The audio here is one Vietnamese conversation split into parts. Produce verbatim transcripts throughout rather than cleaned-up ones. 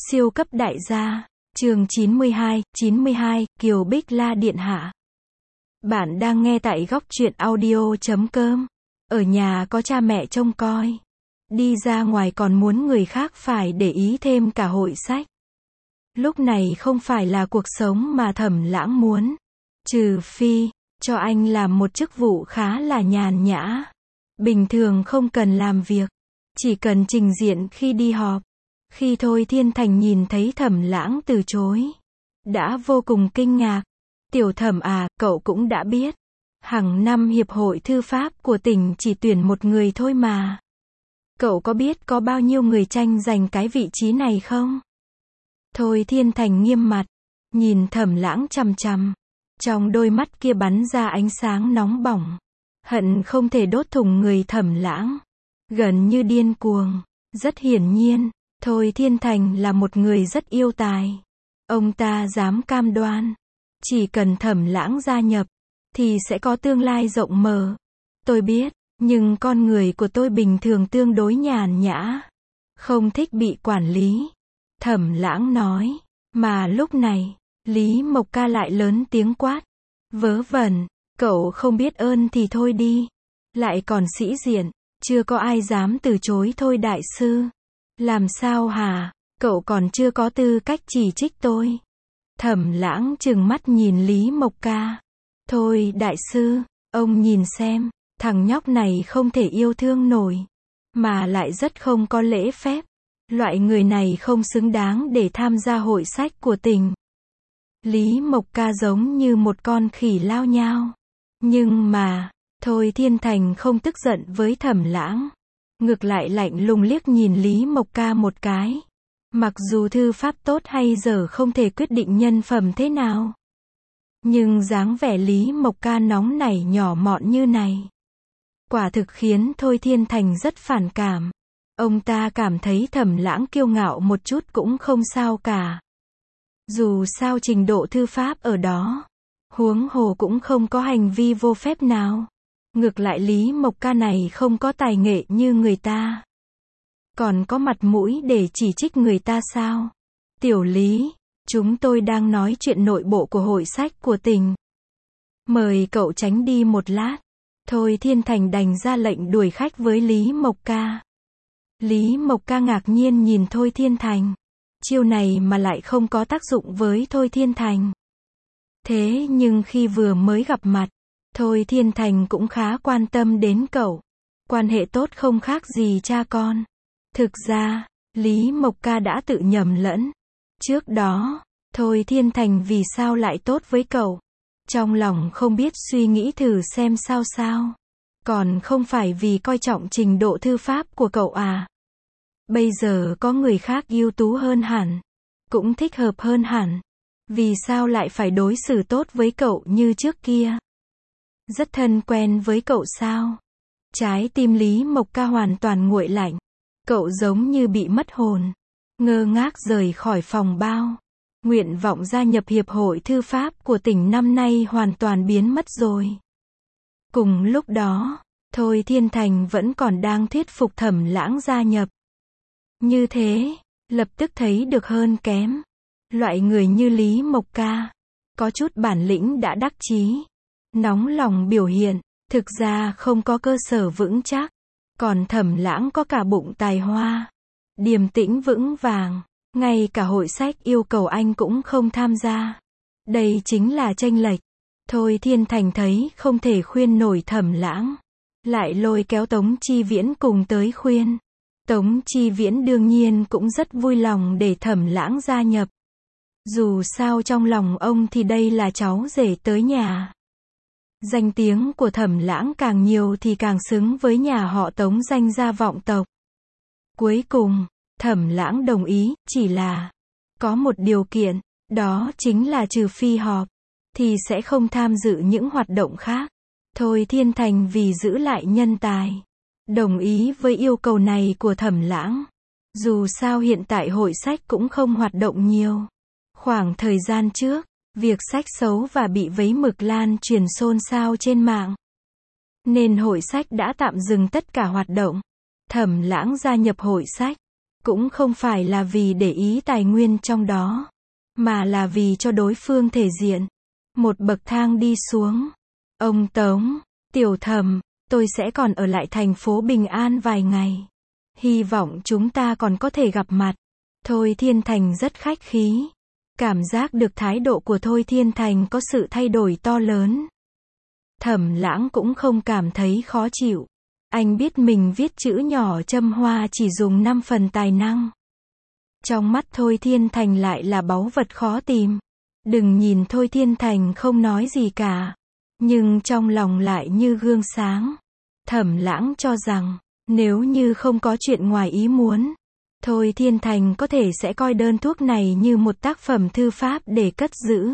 Siêu cấp đại gia, chương chín mươi hai, chín mươi hai, Kiều Bích La Điện Hạ. Bạn đang nghe tại góc truyện audio chấm com. Ở nhà có cha mẹ trông coi. Đi ra ngoài còn muốn người khác phải để ý thêm cả hội sách. Lúc này không phải là cuộc sống mà Thẩm Lãng muốn. Trừ phi, cho anh làm một chức vụ khá là nhàn nhã. Bình thường không cần làm việc. Chỉ cần trình diện khi đi họp. Khi Thôi Thiên Thành nhìn thấy Thẩm Lãng từ chối, đã vô cùng kinh ngạc. Tiểu Thẩm à, cậu cũng đã biết. Hàng năm Hiệp hội Thư pháp của tỉnh chỉ tuyển một người thôi mà. Cậu có biết có bao nhiêu người tranh giành cái vị trí này không? Thôi Thiên Thành nghiêm mặt, nhìn Thẩm Lãng chằm chằm. Trong đôi mắt kia bắn ra ánh sáng nóng bỏng. Hận không thể đốt thủng người Thẩm Lãng. Gần như điên cuồng. Rất hiển nhiên, Thôi Thiên Thành là một người rất yêu tài. Ông ta dám cam đoan, chỉ cần Thẩm Lãng gia nhập, thì sẽ có tương lai rộng mở. Tôi biết, nhưng con người của tôi bình thường tương đối nhàn nhã. Không thích bị quản lý. Thẩm Lãng nói. Mà lúc này, Lý Mộc Ca lại lớn tiếng quát. Vớ vẩn, cậu không biết ơn thì thôi đi. Lại còn sĩ diện, chưa có ai dám từ chối Thôi đại sư. Làm sao hả, cậu còn chưa có tư cách chỉ trích tôi. Thẩm Lãng trừng mắt nhìn Lý Mộc Ca. Thôi đại sư, ông nhìn xem, thằng nhóc này không thể yêu thương nổi. Mà lại rất không có lễ phép. Loại người này không xứng đáng để tham gia hội sách của tỉnh. Lý Mộc Ca giống như một con khỉ lao nhao. Nhưng mà, Thôi Thiên Thành không tức giận với Thẩm Lãng. Ngược lại lạnh lùng liếc nhìn Lý Mộc Ca một cái. Mặc dù thư pháp tốt hay dở không thể quyết định nhân phẩm thế nào. Nhưng dáng vẻ Lý Mộc Ca nóng nảy nhỏ mọn như này. Quả thực khiến Thôi Thiên Thành rất phản cảm. Ông ta cảm thấy Thẩm Lãng kiêu ngạo một chút cũng không sao cả. Dù sao trình độ thư pháp ở đó. Huống hồ cũng không có hành vi vô phép nào. Ngược lại Lý Mộc Ca này không có tài nghệ như người ta. Còn có mặt mũi để chỉ trích người ta sao? Tiểu Lý, chúng tôi đang nói chuyện nội bộ của hội sách của tỉnh. Mời cậu tránh đi một lát. Thôi Thiên Thành đành ra lệnh đuổi khách với Lý Mộc Ca. Lý Mộc Ca ngạc nhiên nhìn Thôi Thiên Thành. Chiêu này mà lại không có tác dụng với Thôi Thiên Thành. Thế nhưng khi vừa mới gặp mặt, Thôi Thiên Thành cũng khá quan tâm đến cậu. Quan hệ tốt không khác gì cha con. Thực ra, Lý Mộc Ca đã tự nhầm lẫn. Trước đó, Thôi Thiên Thành vì sao lại tốt với cậu? Trong lòng không biết suy nghĩ thử xem sao sao. Còn không phải vì coi trọng trình độ thư pháp của cậu à? Bây giờ có người khác ưu tú hơn hẳn. Cũng thích hợp hơn hẳn. Vì sao lại phải đối xử tốt với cậu như trước kia? Rất thân quen với cậu sao? Trái tim Lý Mộc Ca hoàn toàn nguội lạnh. Cậu giống như bị mất hồn. Ngơ ngác rời khỏi phòng bao. Nguyện vọng gia nhập Hiệp hội Thư pháp của tỉnh năm nay hoàn toàn biến mất rồi. Cùng lúc đó, Thôi Thiên Thành vẫn còn đang thuyết phục Thẩm Lãng gia nhập. Như thế, lập tức thấy được hơn kém. Loại người như Lý Mộc Ca, có chút bản lĩnh đã đắc chí. Nóng lòng biểu hiện, thực ra không có cơ sở vững chắc. Còn Thẩm Lãng có cả bụng tài hoa. Điềm tĩnh vững vàng. Ngay cả hội sách yêu cầu anh cũng không tham gia. Đây chính là chênh lệch. Thôi Thiên Thành thấy không thể khuyên nổi Thẩm Lãng. Lại lôi kéo Tống Chi Viễn cùng tới khuyên. Tống Chi Viễn đương nhiên cũng rất vui lòng để Thẩm Lãng gia nhập. Dù sao trong lòng ông thì đây là cháu rể tới nhà. Danh tiếng của Thẩm Lãng càng nhiều thì càng xứng với nhà họ Tống danh gia vọng tộc. Cuối cùng, Thẩm Lãng đồng ý, chỉ là có một điều kiện, đó chính là trừ phi họp, thì sẽ không tham dự những hoạt động khác. Thôi Thiên Thành vì giữ lại nhân tài, đồng ý với yêu cầu này của Thẩm Lãng. Dù sao hiện tại hội sách cũng không hoạt động nhiều. Khoảng thời gian trước, việc sách xấu và bị vấy mực lan truyền xôn xao trên mạng. Nên hội sách đã tạm dừng tất cả hoạt động. Thẩm Lãng gia nhập hội sách. Cũng không phải là vì để ý tài nguyên trong đó, mà là vì cho đối phương thể diện. Một bậc thang đi xuống. Ông Tống, Tiểu Thẩm, tôi sẽ còn ở lại thành phố Bình An vài ngày. Hy vọng chúng ta còn có thể gặp mặt. Thôi Thiên Thành rất khách khí. Cảm giác được thái độ của Thôi Thiên Thành có sự thay đổi to lớn. Thẩm Lãng cũng không cảm thấy khó chịu. Anh biết mình viết chữ nhỏ châm hoa chỉ dùng năm phần tài năng. Trong mắt Thôi Thiên Thành lại là báu vật khó tìm. Đừng nhìn Thôi Thiên Thành không nói gì cả, nhưng trong lòng lại như gương sáng. Thẩm Lãng cho rằng, nếu như không có chuyện ngoài ý muốn, Thôi Thiên Thành có thể sẽ coi đơn thuốc này như một tác phẩm thư pháp để cất giữ.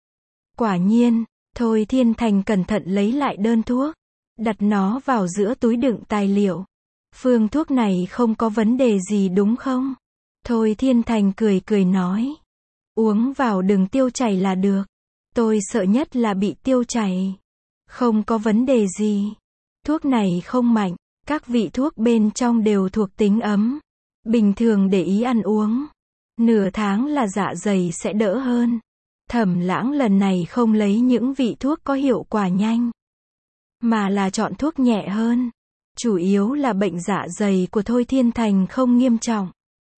Quả nhiên, Thôi Thiên Thành cẩn thận lấy lại đơn thuốc, đặt nó vào giữa túi đựng tài liệu. Phương thuốc này không có vấn đề gì đúng không? Thôi Thiên Thành cười cười nói. Uống vào đừng tiêu chảy là được. Tôi sợ nhất là bị tiêu chảy. Không có vấn đề gì. Thuốc này không mạnh, các vị thuốc bên trong đều thuộc tính ấm. Bình thường để ý ăn uống. Nửa tháng là dạ dày sẽ đỡ hơn. Thẩm Lãng lần này không lấy những vị thuốc có hiệu quả nhanh, mà là chọn thuốc nhẹ hơn. Chủ yếu là bệnh dạ dày của Thôi Thiên Thành không nghiêm trọng.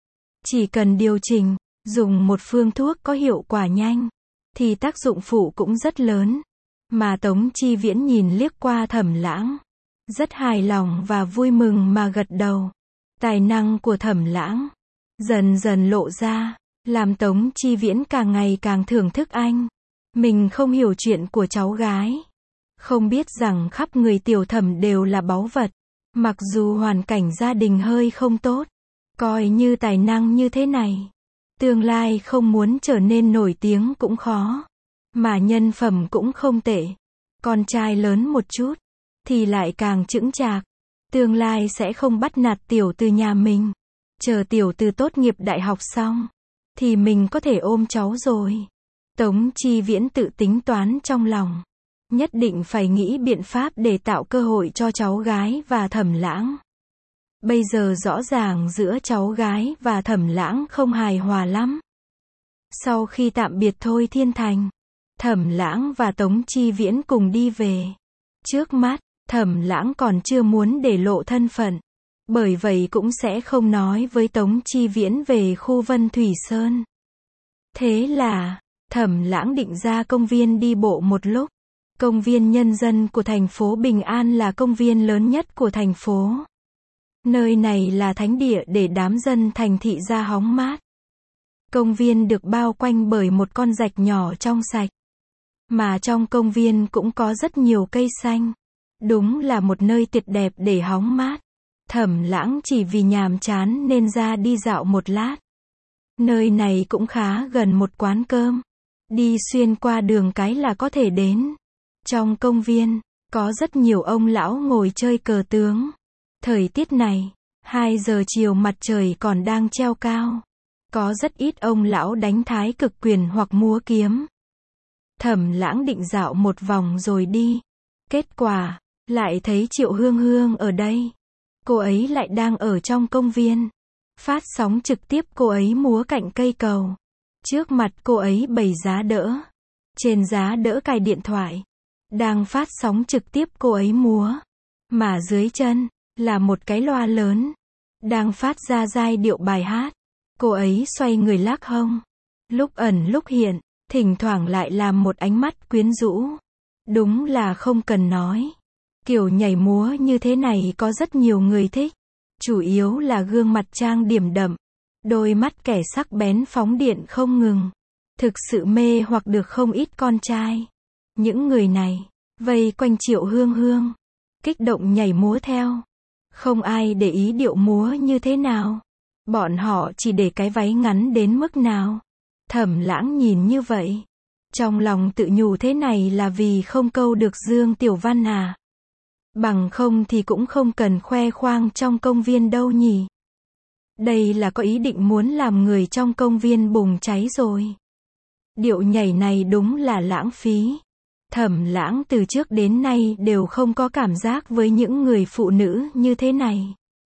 Chỉ cần điều chỉnh, dùng một phương thuốc có hiệu quả nhanh, thì tác dụng phụ cũng rất lớn. Mà Tống Chi Viễn nhìn liếc qua Thẩm Lãng, rất hài lòng và vui mừng mà gật đầu. Tài năng của Thẩm Lãng dần dần lộ ra, làm Tống Chi Viễn càng ngày càng thưởng thức anh. Mình không hiểu chuyện của cháu gái, không biết rằng khắp người Tiểu Thẩm đều là báu vật. Mặc dù hoàn cảnh gia đình hơi không tốt, coi như tài năng như thế này, tương lai không muốn trở nên nổi tiếng cũng khó. Mà nhân phẩm cũng không tệ. Con trai lớn một chút, thì lại càng chững chạc. Tương lai sẽ không bắt nạt tiểu từ nhà mình. Chờ tiểu từ tốt nghiệp đại học xong, thì mình có thể ôm cháu rồi. Tống Chi Viễn tự tính toán trong lòng. Nhất định phải nghĩ biện pháp để tạo cơ hội cho cháu gái và Thẩm Lãng. Bây giờ rõ ràng giữa cháu gái và Thẩm Lãng không hài hòa lắm. Sau khi tạm biệt Thôi Thiên Thành, Thẩm Lãng và Tống Chi Viễn cùng đi về. Trước mắt, Thẩm Lãng còn chưa muốn để lộ thân phận. Bởi vậy cũng sẽ không nói với Tống Chi Viễn về khu Vân Thủy Sơn. Thế là, Thẩm Lãng định ra công viên đi bộ một lúc. Công viên nhân dân của thành phố Bình An là công viên lớn nhất của thành phố. Nơi này là thánh địa để đám dân thành thị ra hóng mát. Công viên được bao quanh bởi một con rạch nhỏ trong sạch. Mà trong công viên cũng có rất nhiều cây xanh. Đúng là một nơi tuyệt đẹp để hóng mát. Thẩm Lãng chỉ vì nhàm chán nên ra đi dạo một lát. Nơi này cũng khá gần một quán cơm. Đi xuyên qua đường cái là có thể đến. Trong công viên, có rất nhiều ông lão ngồi chơi cờ tướng. Thời tiết này, hai giờ chiều mặt trời còn đang treo cao. Có rất ít ông lão đánh thái cực quyền hoặc múa kiếm. Thẩm Lãng định dạo một vòng rồi đi. Kết quả, lại thấy Triệu Hương Hương ở đây. Cô ấy lại đang ở trong công viên. Phát sóng trực tiếp cô ấy múa cạnh cây cầu. Trước mặt cô ấy bày giá đỡ. Trên giá đỡ cài điện thoại. Đang phát sóng trực tiếp cô ấy múa. Mà dưới chân, là một cái loa lớn. Đang phát ra giai điệu bài hát. Cô ấy xoay người lắc hông. Lúc ẩn lúc hiện, thỉnh thoảng lại làm một ánh mắt quyến rũ. Đúng là không cần nói. Kiểu nhảy múa như thế này có rất nhiều người thích. Chủ yếu là gương mặt trang điểm đậm. Đôi mắt kẻ sắc bén phóng điện không ngừng. Thực sự mê hoặc được không ít con trai. Những người này, vây quanh Triệu Hương Hương. Kích động nhảy múa theo. Không ai để ý điệu múa như thế nào. Bọn họ chỉ để cái váy ngắn đến mức nào. Thẩm Lãng nhìn như vậy. Trong lòng tự nhủ thế này là vì không câu được Dương Tiểu Văn à. Bằng không thì cũng không cần khoe khoang trong công viên đâu nhỉ. Đây là có ý định muốn làm người trong công viên bùng cháy rồi. Điệu nhảy này đúng là lãng phí. Thẩm Lãng từ trước đến nay đều không có cảm giác với những người phụ nữ như thế này.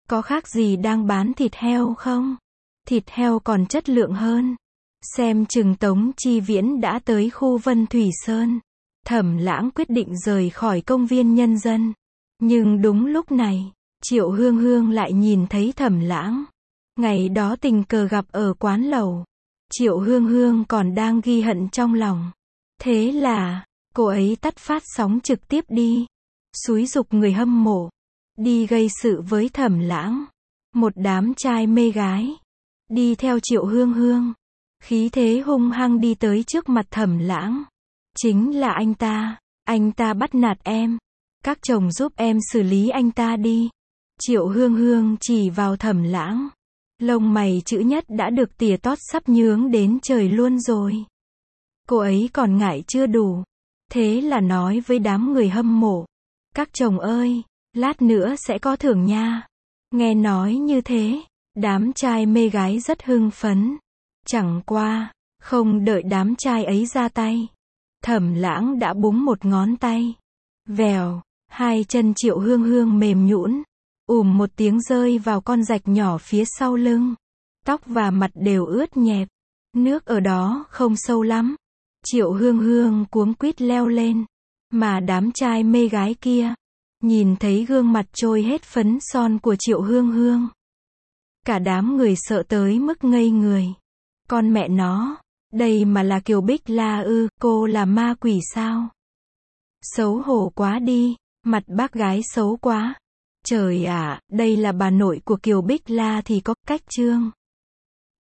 Có khác gì đang bán thịt heo không? Thịt heo còn chất lượng hơn. Xem chừng Tống Chi Viễn đã tới khu Vân Thủy Sơn. Thẩm Lãng quyết định rời khỏi công viên nhân dân. Nhưng đúng lúc này, Triệu Hương Hương lại nhìn thấy Thẩm Lãng. Ngày đó tình cờ gặp ở quán lẩu. Triệu Hương Hương còn đang ghi hận trong lòng. Thế là, cô ấy tắt phát sóng trực tiếp đi. Xúi giục người hâm mộ. Đi gây sự với Thẩm Lãng. Một đám trai mê gái. Đi theo Triệu Hương Hương. Khí thế hung hăng đi tới trước mặt Thẩm Lãng. Chính là anh ta. Anh ta bắt nạt em. Các chồng giúp em xử lý anh ta đi. Triệu Hương Hương chỉ vào Thẩm Lãng. Lông mày chữ nhất đã được tỉa tót sắp nhướng đến trời luôn rồi. Cô ấy còn ngại chưa đủ. Thế là nói với đám người hâm mộ. Các chồng ơi, lát nữa sẽ có thưởng nha. Nghe nói như thế, đám trai mê gái rất hưng phấn. Chẳng qua, không đợi đám trai ấy ra tay. Thẩm Lãng đã búng một ngón tay. Vèo, hai chân Triệu Hương Hương mềm nhũn, ùm một tiếng rơi vào con rạch nhỏ phía sau lưng. Tóc và mặt đều ướt nhẹp. Nước ở đó không sâu lắm. Triệu Hương Hương cuống quýt leo lên. Mà đám trai mê gái kia, nhìn thấy gương mặt trôi hết phấn son của Triệu Hương Hương. Cả đám người sợ tới mức ngây người. Con mẹ nó, đây mà là Kiều Bích La ư, cô là ma quỷ sao? Xấu hổ quá đi, mặt bác gái xấu quá. Trời ạ, đây là bà nội của Kiều Bích La thì có cách trương.